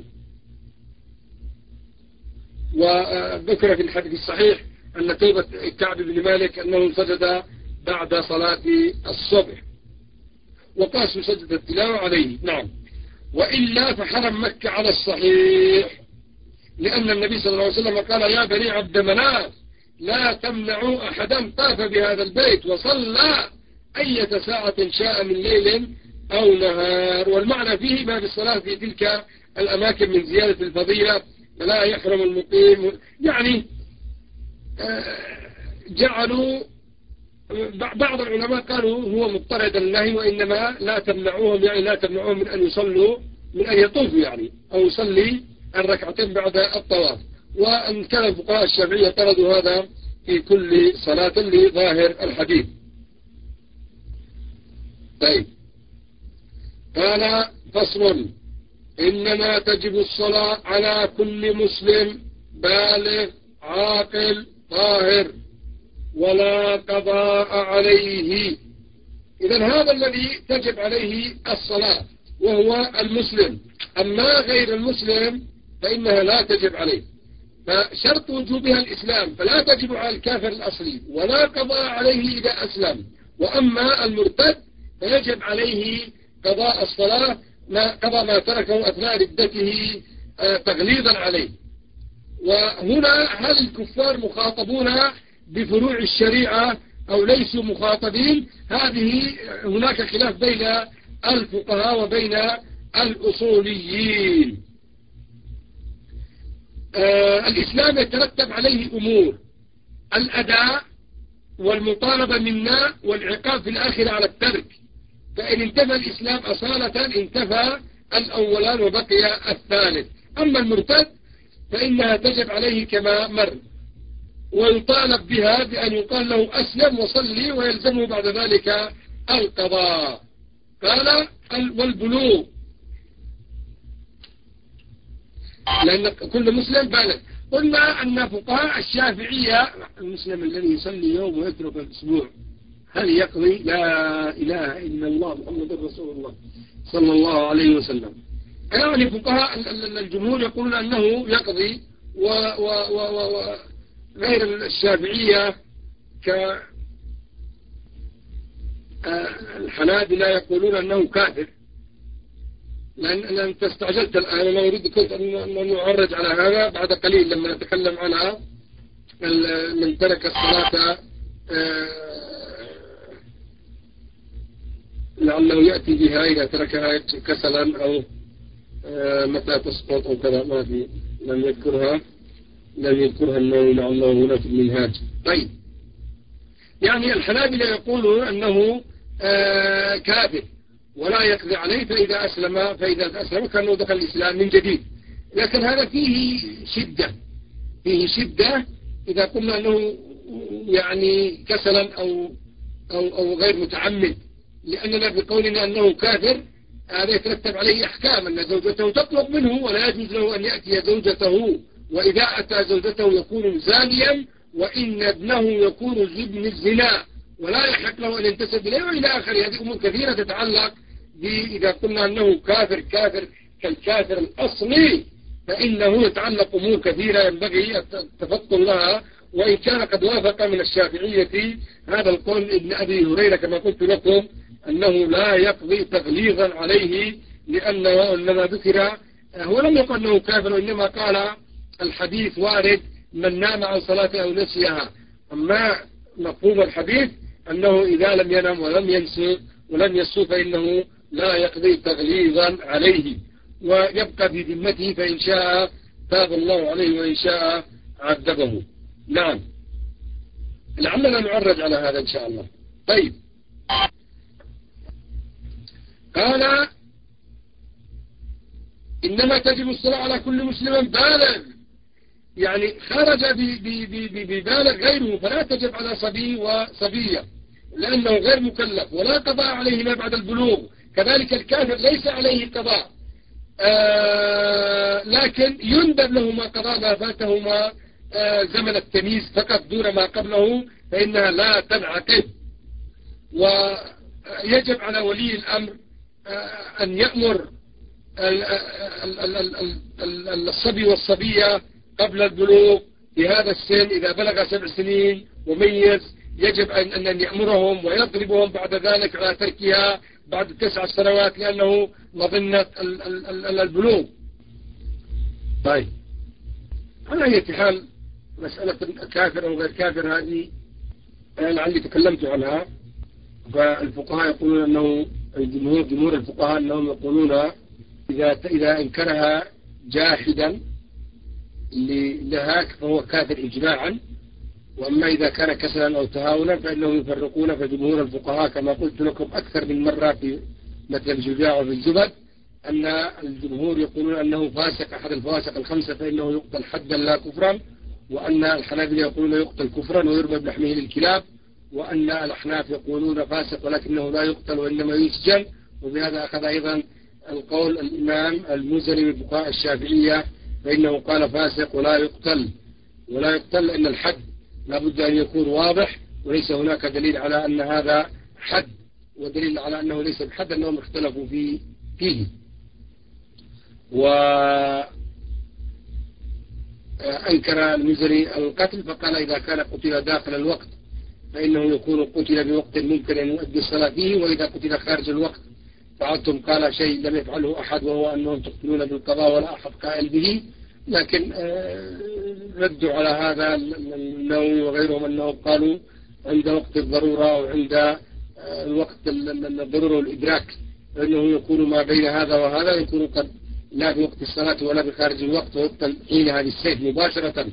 Speaker 1: وذكر في الحديث الصحيح أن توبة كعب بن مالك أنه سجد بعد صلاة الصبح، وقاسوا سجدة التلاوة عليه. نعم، وإلا فحرم مكة على الصحيح، لأن النبي صلى الله عليه وسلم قال يا بني عبد مناف لا تمنعوا أحدا طاف بهذا البيت وصلى أية ساعة شاء من ليل أو نهار. والمعنى فيه ما بالصلاة في تلك الأماكن من زيادة الفضيلة، فلا يحرم المقيم. يعني جعلوا بعض العلماء قالوا هو مضطرد النهي، وإنما لا تمنعوهم، يعني لا تمنعوهم من أن يصلوا، من أن يطوفوا يعني، أو يصلي الركعتين بعد الطواف. وأن كان الفقهاء الشافعية طردوا هذا في كل صلاة لظاهر الحديث. طيب، قال فصل إنما تجب الصلاة على كل مسلم بالغ عاقل طاهر ولا قضاء عليه. إذن هذا الذي تجب عليه الصلاة وهو المسلم، أما غير المسلم فإنها لا تجب عليه، فشرط وجوبها الإسلام، فلا تجب على الكافر الأصلي، ولا قضاء عليه إذا أسلم. وأما المرتد فيجب عليه قضاء الصلاة، قضى ما تركه أثناء ردته تغليظا عليه. وهنا هل الكفار مخاطبون بفروع الشريعة أو ليسوا مخاطبين؟ هذه هناك خلاف بين الفقهاء وبين الأصوليين. الإسلام يترتب عليه أمور: الأداء والمطالبة منا والعقاب في الآخرة على الترك، فإن انتفى الإسلام أصالة انتفى الأولان وبقي الثالث. أما المرتد فإنها تجب عليه كما مر، ويطالب بها بأن يقال له أسلم وصلي، ويلزمه بعد ذلك القضاء. قال والبلوغ، لأن كل مسلم بالغ. قلنا أن فقهاء الشافعية المسلم الذي يصلي يوم ويترك الأسبوع هل يقضي؟ لا إله إلا الله محمد رسول الله صلى الله عليه وسلم. يعني فقهاء الجمهور يقولون أنه يقضي، وغير الشافعية كالحنابلة يقولون أنه كافر. لأن أنت استعجلت الآن، أنا أريد كنت أن نعرج على هذا بعد قليل لما نتكلم على من ترك الصلاة لعله يأتي بها إذا تركها كسلا أو متى تسقط أو كذا، ما في لم يذكرها النووي لعله هنا في المنهاج. طيب، يعني الحنابلة يقولون أنه كافر ولا يقضي عليه، فإذا أسلم كأنه دخل الإسلام من جديد. لكن هذا فيه شدة إذا قلنا أنه يعني كسلا أو غير متعمد، لأننا بقولنا أنه كافر هذا يترتب عليه أحكام، أن زوجته تطلب منه ولا يجوز له أن يأتي زوجته، وإذا أتى زوجته يكون زانيا، وإن ابنه يكون ابن الزنا ولا يحق له أن ينتسب إليه، وإلى آخره. هذه أمور كثيرة تتعلق إذا قلنا أنه كافر كالكافر الأصلي، فإنه يتعلق أمور كثيرة ينبغي التفطن لها. وإن كان قد وافق من الشافعية هذا القول ابن أبي هريرة كما قلت لكم أنه لا يقضي تغليظا عليه، لأنه إنما ذكر هو لم يقل أنه كافر، وإنما قال الحديث وارد من نام عن صلاة أو نسيها. أما مفهوم الحديث أنه إذا لم ينم ولم يسو فإنه لا يقضي تغليظا عليه، ويبقى في ذمته، فإن شاء تاب الله عليه وإن شاء عذبه. نعم، لعلنا نعرج على هذا إن شاء الله. طيب، قال إنما تجب الصلاة على كل مسلم بالغ، يعني خرج ببالغ غيره، فلا تجب على صبي وصبية لأنه غير مكلف، ولا قضاء عليهما بعد البلوغ. كذلك الكافر ليس عليه قضاء، لكن يندب لهما قضاء ما فاتهما زمن التمييز فقط دون ما قبله، فإنها لا تنعقد. ويجب على ولي الأمر أن يأمر الصبي والصبية قبل البلوغ بهذا السن. إذا بلغ 7 سنين وميز يجب أن يأمرهم ويضربهم بعد ذلك على تركها بعد 9 سنوات، لأنه مظنة البلوغ. طيب، على أي حال مسألة كافر أو غير كافر هذه لعلي تكلمت عنها. فالفقهاء يقولون أنه جمهور الفقهاء أنهم يقولون إذا انكرها جاحدا لهاك فهو كافر إجماعا، وأما إذا كان كسلا أو تهاونا فإنهم يفرقون. فجمهور الفقهاء كما قلت لكم أكثر من مرة في مثل الشجاع وفي الزبد أن الجمهور يقولون أنه فاسق أحد الفواسق الخمسة فإنه يقتل حدا لا كفرا، وأن الحنابلة يقولون يقتل كفرا ويرمى بلحمه للكلاب، وأن الأحناف يقولون فاسق ولكنه لا يقتل وإنما يسجن. وبهذا أخذ أيضا القول الإمام المزني من فقهاء الشافعية، فإنه قال فاسق ولا يقتل لأن الحد لا بد أن يكون واضح، وليس هناك دليل على أن هذا حد، ودليل على أنه ليس بحد أنهم اختلفوا فيه. وأنكر المزني القتل فقال إذا كان قتل داخل الوقت فإنه يكون قتل بوقت ممكن أن يؤدي الصلاة فيه، وإذا قتل خارج الوقت فعلتم قال شيء لم يفعله أحد، وهو أنهم تقتلون بالقضاء ولا أحد قائل به. لكن ردوا على هذا النووي وغيرهم أنهم قالوا عند وقت الضرورة وعند الوقت الضرورة والإدراك، فإنه يكون ما بين هذا وهذا، يكون قد لا بوقت الصلاة ولا بخارج الوقت، ويقتل حينها بالسيف مباشرة.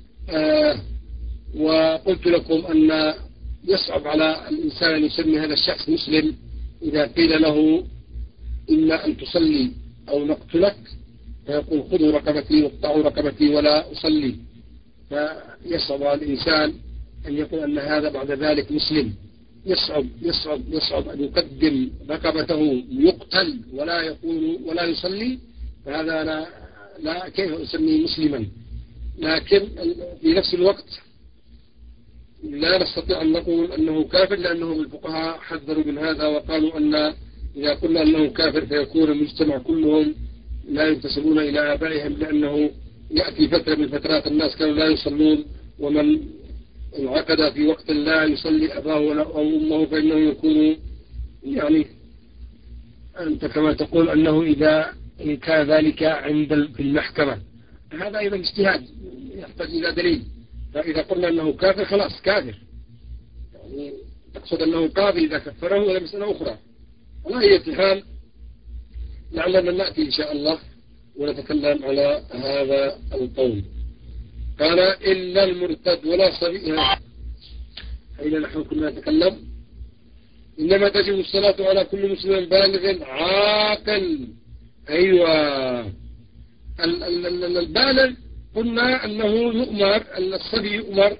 Speaker 1: وقلت لكم أن يصعب على الإنسان أن يسمي هذا الشخص مسلم إذا قيل له إما أن تصلي أو نقتلك، فيقول خذوا رقبتي واقطعوا رقبتي ولا أصلي. فيصعب على الإنسان أن يقول أن هذا بعد ذلك مسلم. يصعب أن يقدم رقبته يقتل ولا يقول ولا يصلي، فهذا لا كيف أسميه مسلما. لكن في نفس الوقت لا نستطيع أن نقول أنه كافر، لأنهم الفقهاء حذروا من هذا وقالوا أن إذا قلنا أنه كافر فيكون المجتمع كلهم لا ينتسبون إلى آبائهم، لأنه يأتي فترة من فترات الناس كانوا لا يصلون، ومن انعقد في وقت لا يصلي أباه أو أمه فإنه يكون يعني أنت كما تقول أنه إذا كان ذلك في المحكمة، هذا أيضا اجتهاد يحتاج إلى دليل. فإذا قلنا أنه كافر خلاص كافر، يعني تقصد أنه قاضي إذا كفره ولا مسألة أخرى. على أي حال لعلنا نأتي إن شاء الله ونتكلم على هذا القول. قال إلا المرتد ولا صبي. أين نحن كنا نتكلم؟ إنما تجب الصلاة على كل مسلم بالغ عاقل. أيوة، البالغ قلنا أنه يؤمر، الصبي يؤمر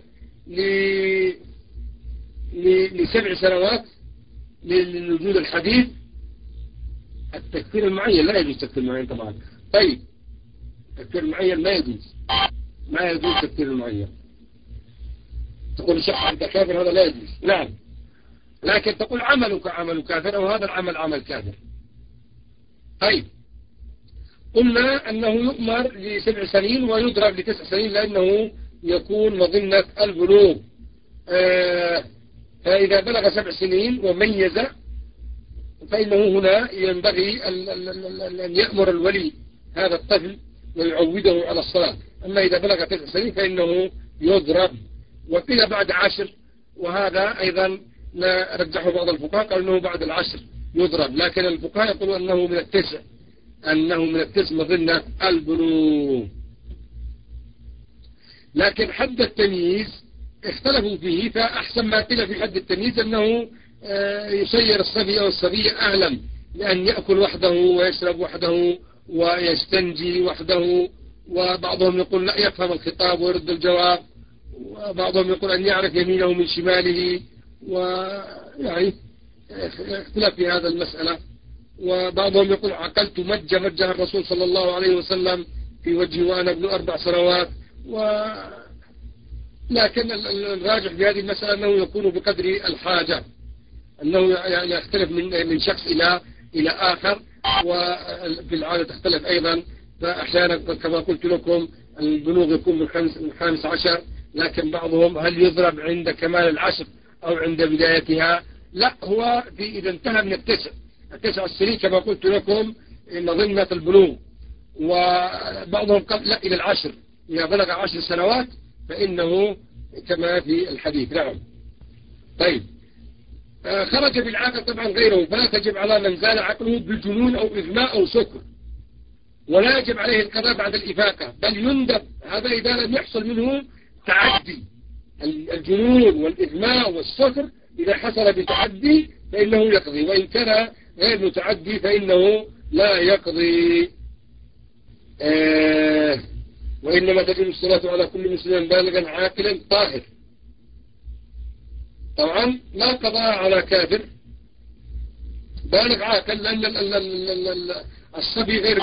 Speaker 1: ل7 سنوات للوجود الحديث. التكفير المعين لا يجوز تكفير المعين طبعا. طيب التكفير المعين ما يجوز تكفير المعين. تقول شخص أنت كافر هذا لا يجوز، نعم، لكن تقول عملك عمل كافر أو هذا العمل عمل كافر. طيب قلنا أنه يؤمر ل7 سنين ويضرب ل9 سنين لأنه يكون مظنة البلوغ. فإذا بلغ 7 سنين وميز فإنه هنا ينبغي أن يأمر الولي هذا الطفل ويعوده على الصلاة. أما إذا بلغ 9 سنين فإنه يضرب. وقيل بعد 10، وهذا أيضا لا رجحه بعض الفقهاء قالوا أنه بعد 10 يضرب، لكن الفقهاء يقولون أنه من 9 مظنة البلوغ. لكن حد التمييز اختلفوا فيه، فأحسن ما قيل في حد التمييز أنه يسير الصبي أو الصبية أهلا لأن يأكل وحده ويشرب وحده ويستنجي وحده، وبعضهم يقول لا يفهم الخطاب ويرد الجواب، وبعضهم يقول أن يعرف يمينه من شماله، ويعني اختلاف في هذا المسألة. وبعضهم يقول عقلت مجه الرسول صلى الله عليه وسلم في وجهي وأنا ابن 4 سنوات. لكن الراجح في هذه المسألة أنه يكون بقدر الحاجة، أنه يعني يختلف من شخص إلى آخر، وفي العادة تختلف أيضا. فأحيانا كما قلت لكم البلوغ يكون من 15، لكن بعضهم هل يضرب عند كمال 10 أو عند بدايتها؟ لا، هو إذا انتهى من 9 سنين كما قلت لكم مظنة البلوغ. وبعضهم قال لا إلى 10، إذا بلغ 10 سنوات فإنه كما في الحديث. نعم. طيب خرج بالعاقل طبعا غيره، فلا تجب على من زال عقله بجنون أو إغماء أو سكر، ولا يجب عليه القضاء بعد الإفاقة، بل يندب هذا إذا لم يحصل منه تعدي. الجنون والإغماء والسكر إذا حصل بتعدي فإنه يقضي، وإن كان غير متعدي فإنه لا يقضي. وإنما تجب الصلاة على كل مسلم بالغا عاقلا طاهر. طبعا لا قضاء على كافر بالغ عاقل، لأن الصبي غير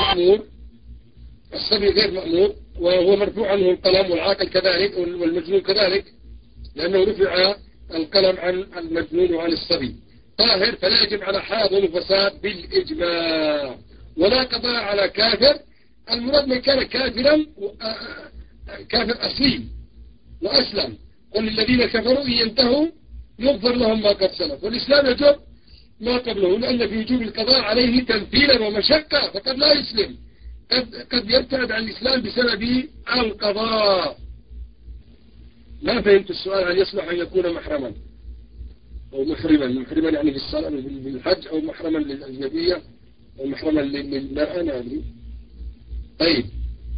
Speaker 1: مأمور، وهو مرفوع عنه القلم، والعاقل كذلك والمجنون كذلك، لأنه رفع القلم عن المجنون وعن الصبي. طاهر فلا يجب على حاض وفساد بالإجماع. ولا قضاء على كافر، المراد من كان كافرا كافر أصيل وأسلم. قل الذين كفروا إن ينتهوا يغفر لهم ما قد سلف. والإسلام يجب ما قبله، لأن في وجوب القضاء عليه تمثيلا ومشقة، فقد لا يسلم، قد يبتعد عن الإسلام بسبب القضاء. ما فهمت السؤال؟ هل يصلح أن يكون محرما أو محرما يعني بالحج، أو محرما للأجنبية، أو محرما للمرأة؟ ما أدري. طيب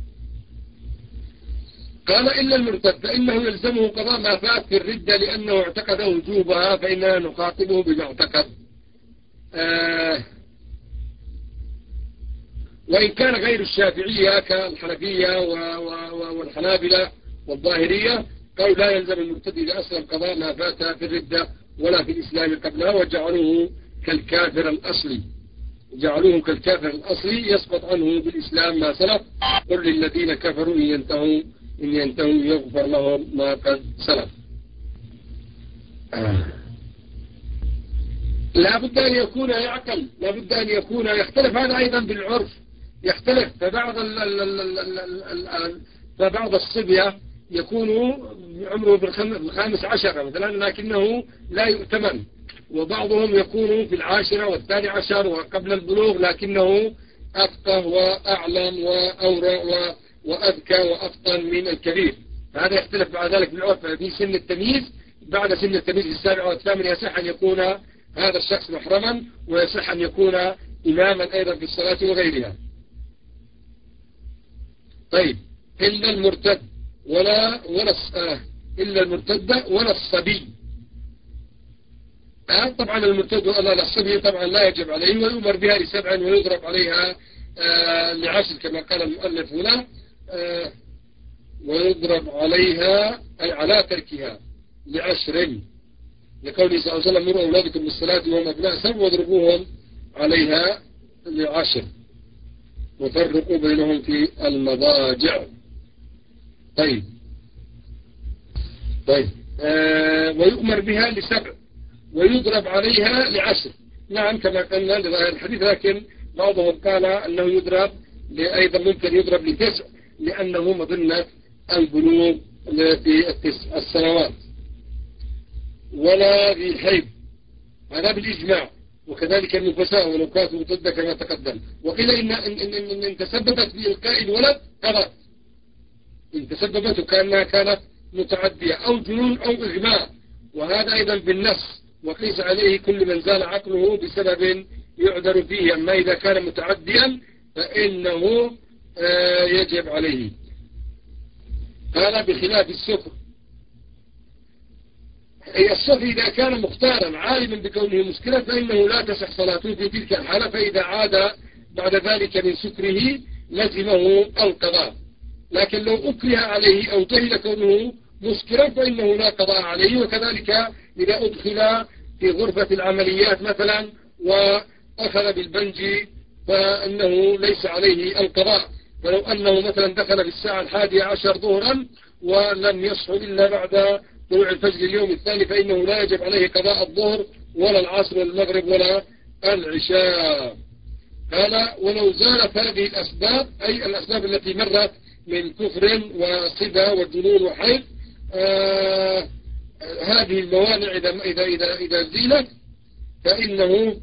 Speaker 1: قال إلا المرتد فإنه يلزمه قضاء ما فات في الردة لأنه اعتقد وجوبها، فإننا نخاطبه بما اعتقد. وإن كان غير الشافعية كالحنفية والحنابلة والظاهرية قالوا لا يلزم المرتد إذا أسلم قضاء ما فات في الردة ولا في الإسلام قبلها، وجعلوه كالكافر الأصلي، يسقط عنه بالإسلام ما سلف. قل للذين كفروا إن ينتهوا يغفر لهم ما قد سلف. لا بد أن يكون يعقل، لا بد أن يكون يختلف هذا أيضا بالعرف، يختلف. فبعض الصبية يكون عمره ب15 مثلا لكنه لا يؤتمن، وبعضهم يكون في 10 و12 وقبل البلوغ لكنه أفقه وأعلم وأورع وأذكى وأفطن من الكبير. هذا يختلف بعد ذلك بالعرف. في سن التمييز، بعد سن التمييز في 7 و8 يصح أن يكون هذا الشخص محرما، ويصح أن يكون إماما أيضا في الصلاة وغيرها. طيب إلا المرتد إلا المرتد ولا الصبي. طبعا المرتد ولا الصبي طبعا لا يجب عليه، ويؤمر بها ل7 ويضرب عليها ل10 كما قال المؤلف هنا، ويضرب عليها أي على تركها ل10، لقوله صلى الله عليه وسلم: مروا أولادكم بالصلاة وهم أبناء 7 واضربوهم عليها ل10 وفرقوا بينهم في المضاجع. طيب ويؤمر بها ل7 ويضرب عليها ل10. نعم كما قلنا لظاهر الحديث، لكن بعضهم قال أنه يضرب أيضا ممكن يضرب ل9 لأنه مظنة البلوغ في 9 سنوات. ولا ذي حيض، هذا بالإجماع، وكذلك النفساء ولو كانت مرتدة كما تقدم. وقيل إن تسببت بإلقاء الولد قضت، إن تسببت كأنها كانت متعدية أو جنون أو إغماء، وهذا أيضا بالنص. وقيس عليه كل من زال عقله بسبب يعذر فيه، أما إذا كان متعديا فإنه يجب عليه. قال بخلاف السكر. الصف إذا كان مختارا عالما بكونه مسكرا فإنه لا تصح صلاته في تلك الحالة، فإذا عاد بعد ذلك من سكره لزمه القضاء. لكن لو أكره عليه أو جهل كونه مسكرا فإنه لا قضاء عليه. وكذلك إذا أدخل في غرفة العمليات مثلا وأخذ بالبنجي فإنه ليس عليه القضاء. ولو أنه مثلا دخل في الساعة 11 ظهرا ولم يصحو إلا بعد طلوع الفجر اليوم الثاني فإنه لا يجب عليه قضاء الظهر ولا العصر ولا المغرب ولا العشاء. قال ولو زالت هذه الأسباب، أي الأسباب التي مرت من كفر وصبا وجنون وحيض، هذه الموانع إذا زيلت فإنه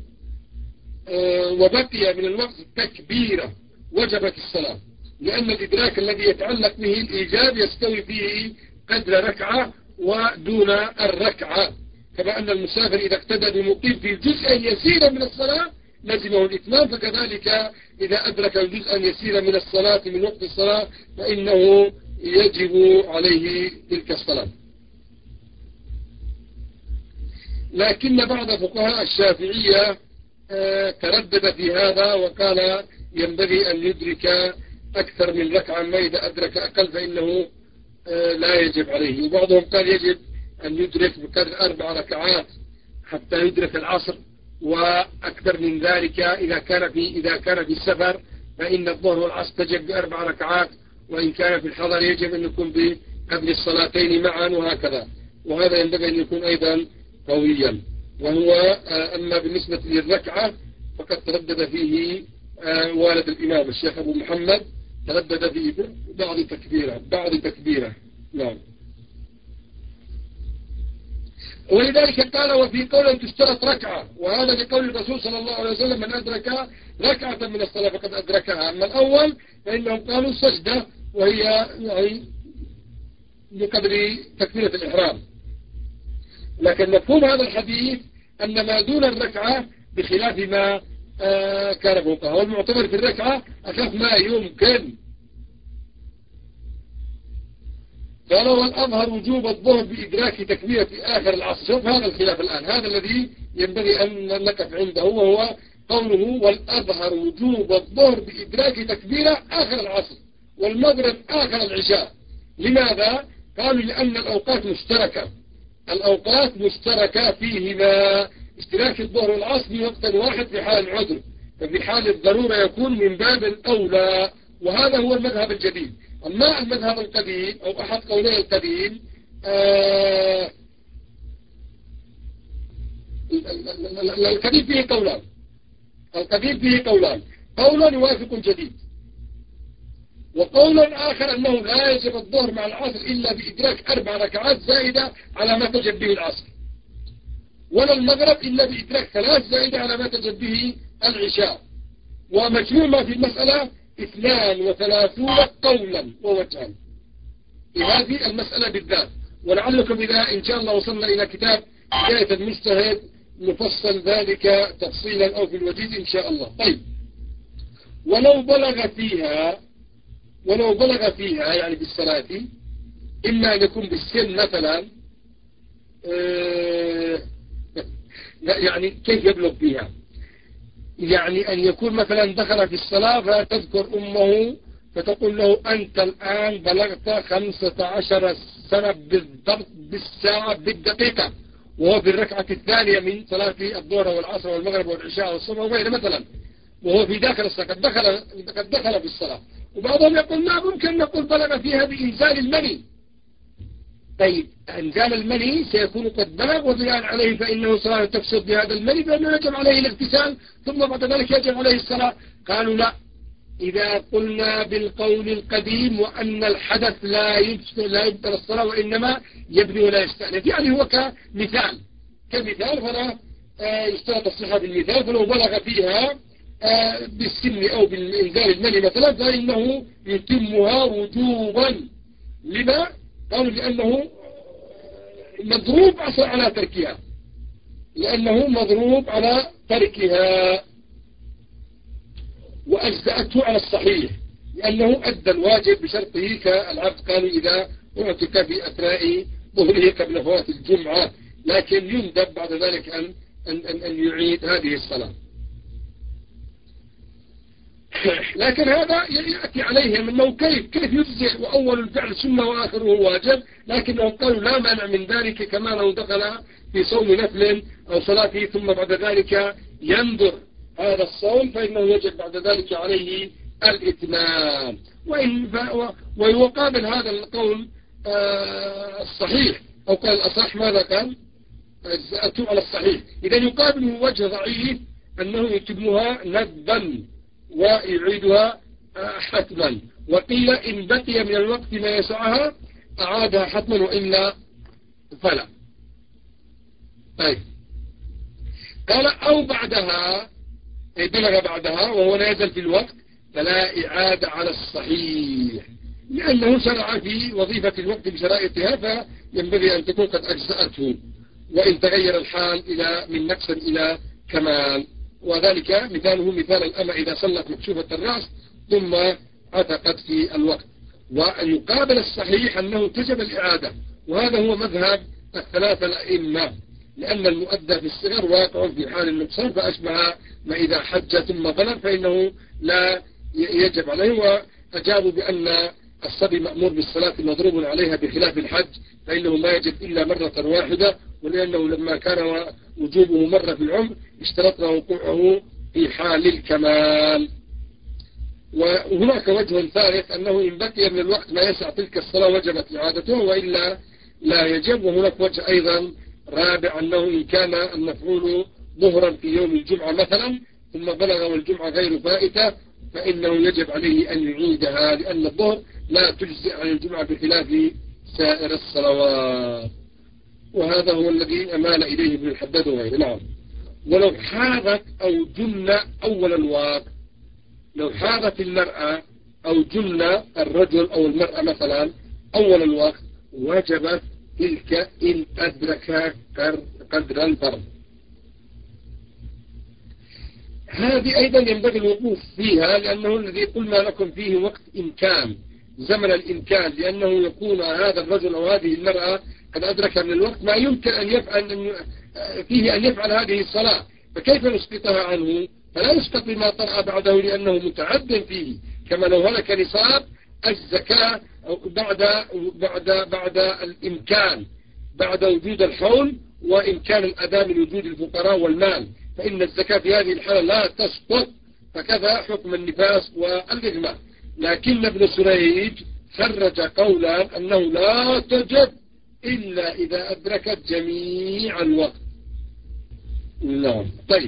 Speaker 1: وبقي من الوقت تكبيرة وجبت الصلاة، لأن الإدراك الذي يتعلق به الإيجاب يستوي فيه قدر ركعة ودون الركعة. كما أن المسافر إذا اقتدى بمقيم في جزء يسيرا من الصلاة لزمه الإتمام، فكذلك إذا أدرك جزءا يسيرا من الصلاة من وقت الصلاة فإنه يجب عليه تلك الصلاة. لكن بعض فقهاء الشافعية تردد في هذا وقال ينبغي أن يدرك أكثر من ركعة، ما إذا أدرك أقل فإنه لا يجب عليه. وبعضهم قال يجب أن يدرك بقدر 4 ركعات حتى يدرك العصر، وأكثر من ذلك إذا كان في السفر فإن الظهر والعصر تجب ب4 ركعات، وإن كان في الحضر يجب أن يكون قبل الصلاتين معا وهكذا. وهذا ينبغي أن يكون أيضا قويا. وهو أما بالنسبة للركعة فقد تردد فيه والد الإمام الشيخ أبو محمد، تردد فيه بعض تكبيرة. نعم. ولذلك قال وفي قول تشترط ركعة، وهذا لقول الرسول صلى الله عليه وسلم من أدرك ركعة من الصلاة فقد أدركها. أما الأول فإنهم قالوا سجدة وهي يعني بقدر تكبيرة الإحرام. لكن مفهوم هذا الحديث أن ما دون الركعة بخلاف ما كان فوقها، والمعتبر في الركعة أخف ما يمكن. قال والأظهر وجوب الظهر بإدراك تكبيرة آخر العصر. شوف هذا الخلاف الآن، هذا الذي ينبغي أن نقف عنده، وهو قوله والأظهر وجوب الظهر بإدراك تكبيرة آخر العصر والمغرب آخر العشاء. لماذا؟ قالوا لأن الأوقات مشتركة فيهما، اشتراك الظهر والعصر في وقت واحد في حال العذر، ففي حال الضرورة يكون من باب الأولى. وهذا هو المذهب الجديد. أما المذهب القديم أو أحد قولي القديم القديم فيه قولان. القديم فيه قولان، قولا يوافق جديد، وقولا آخر أنه لا يجب الظهر مع العصر إلا بإدراك 4 ركعات زائدة على ما تجب به العصر، ولا المغرب إلا بإدراك 3 زائدة على ما تجب به العشاء. ومجموع ما في المسألة 32 قولا ووجها في هذه المسألة بالذات. ولعلكم إذا إن شاء الله وصلنا إلى كتاب بداية المجتهد نفصل ذلك تفصيلا أو في الوجيز إن شاء الله. طيب، ولو بلغ فيها يعني بالصلاة، إما أن يكون بالسن مثلا، يعني كيف يبلغ فيها؟ يعني أن يكون مثلا دخل في الصلاة فتذكر أمه فتقول له أنت الآن بلغت 15 سنة بالضبط بالساعة بالدقيقة، وهو في الركعة الثانية من صلاة الظهر والعصر والمغرب والعشاء والصبح وغيره مثلا، وهو في داخل الصلاة قد دخل في الصلاة. وبعضهم يقول لا، ممكن نقول بلغ فيها بإنزال المني. طيب، إنزال المني سيكون قد بلغ، وبناء عليه فإنه صلاة تفسد بهذا المني، فإنه يجب عليه الاغتسال ثم بعد ذلك يجب عليه الصلاة. قالوا لا، إذا قلنا بالقول القديم وأن الحدث لا يبطل الصلاة وإنما يبني ولا يستأنف، يعني هو كمثال فلا يشترط الصحة بالمثال. فلو بلغ فيها بالسن أو بالإنزال المني مثلا فإنه يتمها وجوبا. لما؟ قالوا لأنه مضروب على تركها، وأجزأته على الصحيح لأنه أدى الواجب بشرطه كالعبد. قالوا إذا اعتك في أثناء ظهره قبل فوات الجمعة، لكن يندب بعد ذلك أن يعيد هذه الصلاة. لكن هذا يأتي عليهم أنه كيف يجزئ وأول الفعل سنة وآخره واجب، لكنهم قالوا لا مانع من ذلك، كما لو دخل في صوم نفل أو صلاته ثم بعد ذلك ينظر هذا الصوم فإنه يجب بعد ذلك عليه الإتمام. ويقابل هذا القول الصحيح، أو قال الأصح ماذا قال؟ أجزأته على الصحيح. إذا يقابل وجه ضعيف أنه يتمها ندبا ويعيدها حتما. وقيل إن بقي من الوقت ما يسعها أعادها حتما وإلا فلا. طيب، قال أو بعدها، بلغ بعدها وهو لا يزال في الوقت فلا إعادة على الصحيح، لأنه شرع في وظيفة الوقت بشرائطها فينبغي أن تكون قد أجزأته، وإن تغير الحال من نقص إلى كمال. وذلك مثاله مثال الأمة إذا صلت مكشوفة الرأس ثم عتقت في الوقت. وأن يقابل الصحيح أنه تجب الإعادة، وهذا هو مذهب الثلاثة الأئمة، لأن المؤدى في الصغر واقع في حال النقصان، فأشبه ما إذا حج ثم بلغ فإنه لا يجب عليه. وأجابوا بأن الصبي مأمور بالصلاة مضروب عليها بخلاف الحج، فإنه ما يجب إلا مرة واحدة، ولأنه لما كان وجوبه مرة في العمر اشترطنا وقوعه في حال الكمال. وهناك وجه ثالث أنه إن بقي من الوقت ما يسع تلك الصلاة وجبت إعادته وإلا لا يجب. وهناك وجه أيضا رابع أنه إن كان المفعول ظهرا في يوم الجمعة مثلا ثم بلغ والجمعة غير فائتة فإنه يجب عليه أن يعيدها، لأن الظهر لا تجزئ عن الجمعة بخلاف سائر الصلوات. وهذا هو الذي أمال إليه ابن الحداد وغيره. نعم. ولو حاضت أو جن أول الوقت، لو حاضت المرأة أو جن الرجل أو المرأة مثلا أول الوقت وجبت تلك إن أدرك قدر الفرض. هذه أيضا ينبغي الوقوف فيها، لأنه الذي قلنا لكم فيه وقت إمكان، زمن الإمكان، لأنه يكون هذا الرجل أو هذه المرأة قد أدرك من الوقت ما يمكن أن يفعل فيه أن يفعل هذه الصلاة، فكيف نسقطها عنه؟ فلا يسقط بما طرأ بعده لأنه متعد فيه، كما لو هلك نصاب الزكاة بعد الإمكان، بعد وجود الحول وإمكان الأداء من وجود الفقراء والمال، فإن الزكاة في هذه الحالة لا تسقط. فكذا حكم النفاس والإغماء. لكن ابن سريج خرج قولا أنه لا تجب إلا إذا أدركت جميع الوقت، نعم. طيب،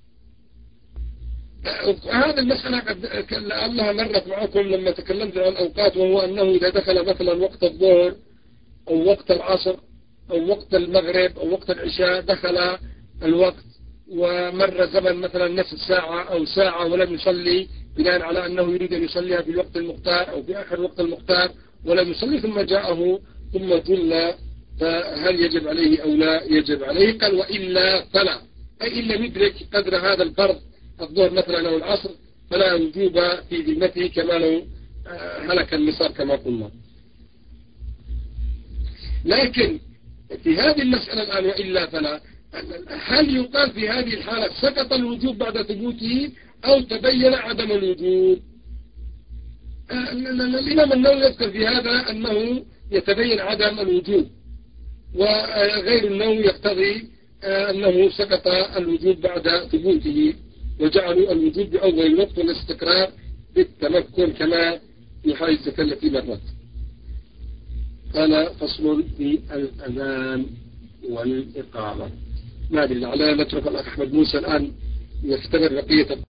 Speaker 1: هذه المسألة قد لعلها مرت معكم لما تكلمت عن الأوقات، وهو أنه إذا دخل مثلا وقت الظهر أو وقت العصر أو وقت المغرب أو وقت العشاء، دخل الوقت ومر زمن مثلا نصف ساعة أو ساعة ولم يصلي، بناء على أنه يريد أن يصليها في الوقت المختار أو في آخر وقت المختار ولم يصلي، ثم جاءه ثم جل، فهل يجب عليه أو لا يجب عليه؟ قال وإلا فلا، أي إن لم يدرك قدر هذا الفرض الظهر مثلا أو العصر فلا وجوب في ذمته كما لو هلك النصاب كما قلنا. لكن في هذه المسألة الآن وإلا فلا، هل يقال في هذه الحالة سقط الوجوب بعد ثبوته أو تبين عدم الوجوب؟ الإمام النووي يذكر في هذا أنه يتبين عدم الوجوب، وغير النووي يقتضي أنه سقط الوجوب بعد ثبوته، وجعلوا الوجوب بأول الوقت والاستقرار بالتمكن كما في حديث التي مرت. قال فصل في الأذان والإقامة. ما أدري، على نترك الأخ أحمد موسى الآن يختبر بقية